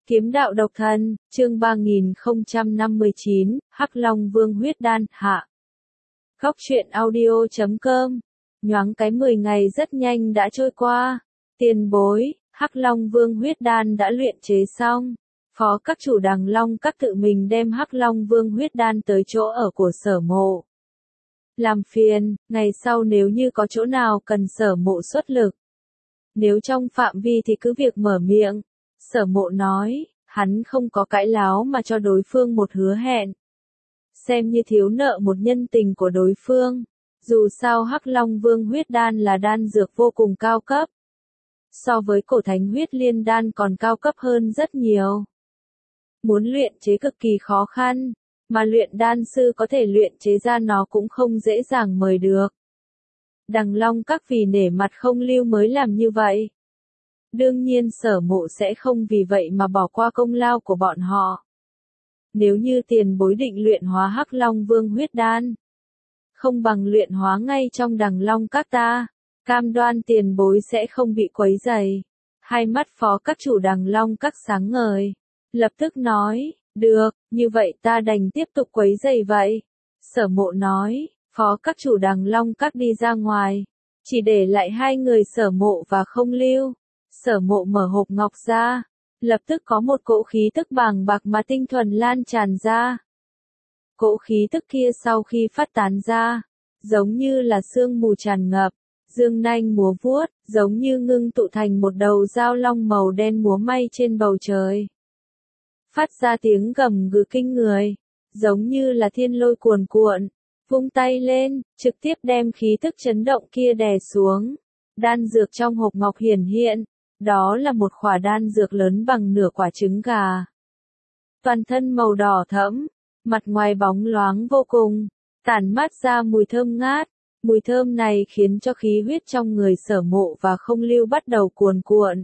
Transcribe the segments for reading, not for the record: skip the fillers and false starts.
Kiếm đạo độc thân, chương 3059, Hắc Long Vương huyết đan, hạ. Góc truyện audio.com. Nhoáng cái 10 ngày rất nhanh đã trôi qua. Tiền bối, Hắc Long Vương huyết đan đã luyện chế xong. Phó các chủ Đằng Long các tự mình đem Hắc Long Vương huyết đan tới chỗ ở của Sở Mộ. Làm phiền, ngày sau nếu như có chỗ nào cần Sở Mộ xuất lực. Nếu trong phạm vi thì cứ việc mở miệng. Sở Mộ nói, hắn không có cãi láo mà cho đối phương một hứa hẹn. Xem như thiếu nợ một nhân tình của đối phương. Dù sao Hắc Long Vương huyết đan là đan dược vô cùng cao cấp. So với cổ thánh huyết liên đan còn cao cấp hơn rất nhiều. Muốn luyện chế cực kỳ khó khăn, mà luyện đan sư có thể luyện chế ra nó cũng không dễ dàng mời được. Đằng Long các vì nể mặt Không Lưu mới làm như vậy. Đương nhiên Sở Mộ sẽ không vì vậy mà bỏ qua công lao của bọn họ. Nếu như tiền bối định luyện hóa Hắc Long Vương huyết đan, không bằng luyện hóa ngay trong Đằng Long các ta, cam đoan tiền bối sẽ không bị quấy rầy. Hai mắt phó các chủ Đằng Long các sáng ngời, lập tức nói, được, như vậy ta đành tiếp tục quấy rầy vậy. Sở Mộ nói, phó các chủ Đằng Long các đi ra ngoài, chỉ để lại hai người Sở Mộ và Không Lưu. Sở Mộ mở hộp ngọc ra, lập tức có một cỗ khí tức bàng bạc mà tinh thuần lan tràn ra. Cỗ khí tức kia sau khi phát tán ra, giống như là sương mù tràn ngập, dương nanh múa vuốt, giống như ngưng tụ thành một đầu dao long màu đen múa may trên bầu trời. Phát ra tiếng gầm gừ kinh người, giống như là thiên lôi cuồn cuộn, vung tay lên, trực tiếp đem khí tức chấn động kia đè xuống. Đan dược trong hộp ngọc hiển hiện. Đó là một khỏa đan dược lớn bằng nửa quả trứng gà. Toàn thân màu đỏ thẫm, mặt ngoài bóng loáng vô cùng, tản mát ra mùi thơm ngát. Mùi thơm này khiến cho khí huyết trong người Sở Mộ và Không Lưu bắt đầu cuồn cuộn.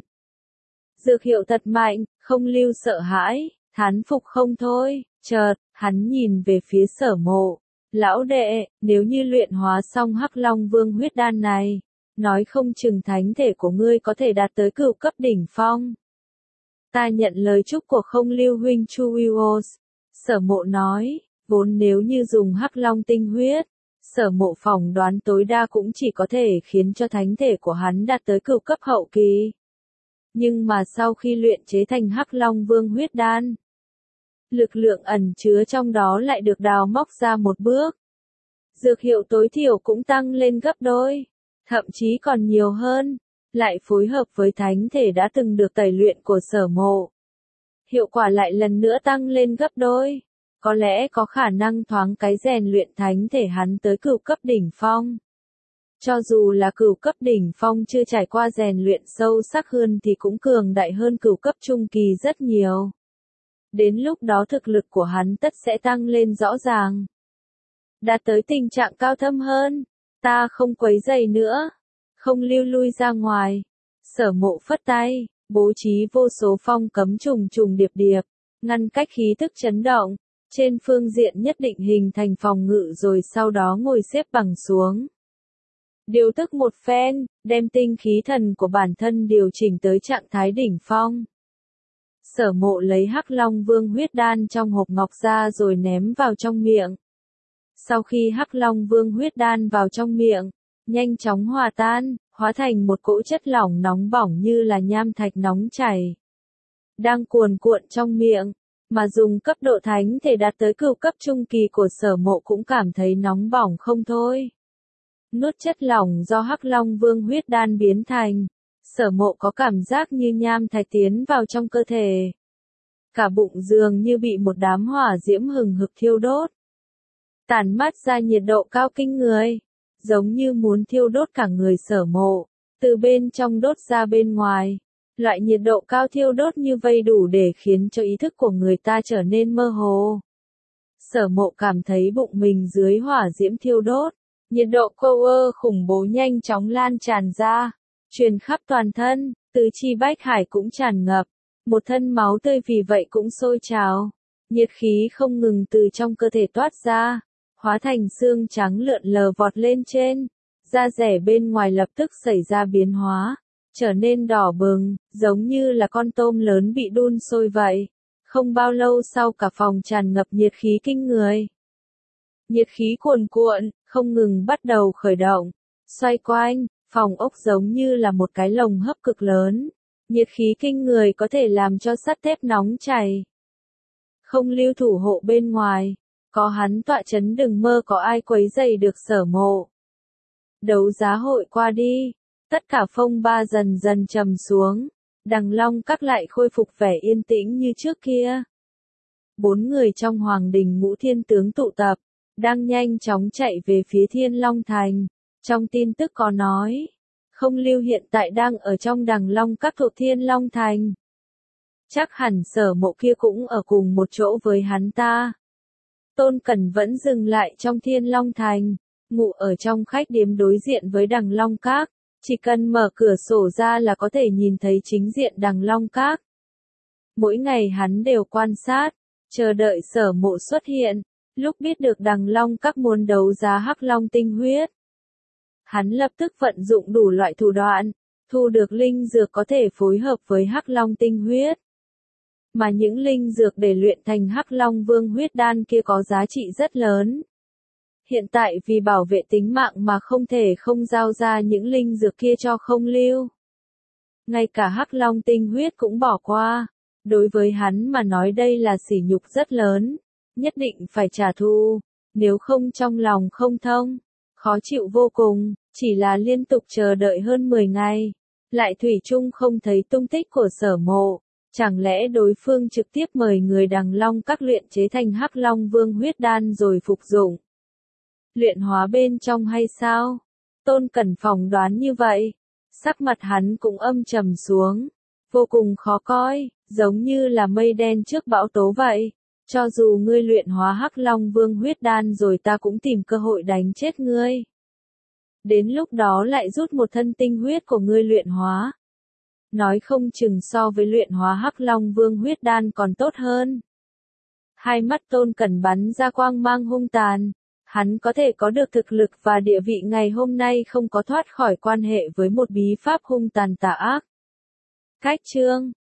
Dược hiệu thật mạnh, Không Lưu sợ hãi, thán phục không thôi. Chợt, hắn nhìn về phía Sở Mộ. Lão đệ, nếu như luyện hóa xong Hắc Long Vương huyết đan này, nói không chừng thánh thể của ngươi có thể đạt tới cửu cấp đỉnh phong. Ta nhận lời chúc của Không Lưu huynh Chu Wios. Sở Mộ nói, vốn nếu như dùng Hắc Long tinh huyết, Sở Mộ phỏng đoán tối đa cũng chỉ có thể khiến cho thánh thể của hắn đạt tới cửu cấp hậu kỳ. Nhưng mà sau khi luyện chế thành Hắc Long Vương huyết đan, lực lượng ẩn chứa trong đó lại được đào móc ra một bước. Dược hiệu tối thiểu cũng tăng lên gấp đôi. Thậm chí còn nhiều hơn, lại phối hợp với thánh thể đã từng được tẩy luyện của Sở Mộ. Hiệu quả lại lần nữa tăng lên gấp đôi, có lẽ có khả năng thoáng cái rèn luyện thánh thể hắn tới cửu cấp đỉnh phong. Cho dù là cửu cấp đỉnh phong chưa trải qua rèn luyện sâu sắc hơn thì cũng cường đại hơn cửu cấp trung kỳ rất nhiều. Đến lúc đó thực lực của hắn tất sẽ tăng lên rõ ràng. Đạt tới tình trạng cao thâm hơn. Ta không quấy rầy nữa. Không Lưu lui ra ngoài. Sở Mộ phất tay, bố trí vô số phong cấm trùng trùng điệp điệp, ngăn cách khí tức chấn động, trên phương diện nhất định hình thành phòng ngự rồi sau đó ngồi xếp bằng xuống. Điều tức một phen, đem tinh khí thần của bản thân điều chỉnh tới trạng thái đỉnh phong. Sở Mộ lấy Hắc Long Vương huyết đan trong hộp ngọc ra rồi ném vào trong miệng. Sau khi Hắc Long Vương huyết đan vào trong miệng, nhanh chóng hòa tan, hóa thành một cỗ chất lỏng nóng bỏng như là nham thạch nóng chảy. Đang cuồn cuộn trong miệng, mà dùng cấp độ thánh thể đạt tới cửu cấp trung kỳ của Sở Mộ cũng cảm thấy nóng bỏng không thôi. Nuốt chất lỏng do Hắc Long Vương huyết đan biến thành, Sở Mộ có cảm giác như nham thạch tiến vào trong cơ thể. Cả bụng dường như bị một đám hỏa diễm hừng hực thiêu đốt. Tản mát ra nhiệt độ cao kinh người, giống như muốn thiêu đốt cả người Sở Mộ, từ bên trong đốt ra bên ngoài. Loại nhiệt độ cao thiêu đốt như vây đủ để khiến cho ý thức của người ta trở nên mơ hồ. Sở Mộ cảm thấy bụng mình dưới hỏa diễm thiêu đốt, nhiệt độ power khủng bố nhanh chóng lan tràn ra, truyền khắp toàn thân, tứ chi bách hải cũng tràn ngập, một thân máu tươi vì vậy cũng sôi trào, nhiệt khí không ngừng từ trong cơ thể toát ra. Hóa thành xương trắng lượn lờ vọt lên trên, da rẻ bên ngoài lập tức xảy ra biến hóa, trở nên đỏ bừng, giống như là con tôm lớn bị đun sôi vậy. Không bao lâu sau cả phòng tràn ngập nhiệt khí kinh người. Nhiệt khí cuồn cuộn, không ngừng bắt đầu khởi động, xoay quanh, phòng ốc giống như là một cái lồng hấp cực lớn. Nhiệt khí kinh người có thể làm cho sắt thép nóng chảy. Không lưu thủ hộ bên ngoài, có hắn tọa chấn đừng mơ có ai quấy rầy được Sở Mộ. Đấu giá hội qua đi, tất cả phong ba dần dần trầm xuống, Đằng Long Các lại khôi phục vẻ yên tĩnh như trước kia. 4 người trong Hoàng Đình Ngũ Thiên Tướng tụ tập, đang nhanh chóng chạy về phía Thiên Long Thành. Trong tin tức có nói, Không Lưu hiện tại đang ở trong Đằng Long Các thuộc Thiên Long Thành. Chắc hẳn Sở Mộ kia cũng ở cùng một chỗ với hắn ta. Tôn Cẩn vẫn dừng lại trong Thiên Long Thành, ngủ ở trong khách điếm đối diện với Đằng Long Các. Chỉ cần mở cửa sổ ra là có thể nhìn thấy chính diện Đằng Long Các. Mỗi ngày hắn đều quan sát, chờ đợi Sở Mộ xuất hiện. Lúc biết được Đằng Long Các muốn đấu giá Hắc Long tinh huyết, hắn lập tức vận dụng đủ loại thủ đoạn, thu được linh dược có thể phối hợp với Hắc Long tinh huyết. Mà những linh dược để luyện thành Hắc Long Vương huyết đan kia có giá trị rất lớn. Hiện tại vì bảo vệ tính mạng mà không thể không giao ra những linh dược kia cho Không Lưu. Ngay cả Hắc Long tinh huyết cũng bỏ qua. Đối với hắn mà nói đây là sỉ nhục rất lớn. Nhất định phải trả thù. Nếu không trong lòng không thông. Khó chịu vô cùng. Chỉ là liên tục chờ đợi hơn 10 ngày. Lại thủy chung không thấy tung tích của Sở Mộ. Chẳng lẽ đối phương trực tiếp mời người Đằng Long Các luyện chế thành Hắc Long Vương huyết đan rồi phục dụng? Luyện hóa bên trong hay sao? Tôn Cẩn phỏng đoán như vậy. Sắc mặt hắn cũng âm trầm xuống. Vô cùng khó coi, giống như là mây đen trước bão tố vậy. Cho dù ngươi luyện hóa Hắc Long Vương huyết đan rồi ta cũng tìm cơ hội đánh chết ngươi. Đến lúc đó lại rút một thân tinh huyết của ngươi luyện hóa. Nói không chừng so với luyện hóa Hắc Long Vương huyết đan còn tốt hơn. Hai mắt Tôn Cẩn bắn ra quang mang hung tàn. Hắn có thể có được thực lực và địa vị ngày hôm nay không có thoát khỏi quan hệ với một bí pháp hung tàn tà ác. Cách chương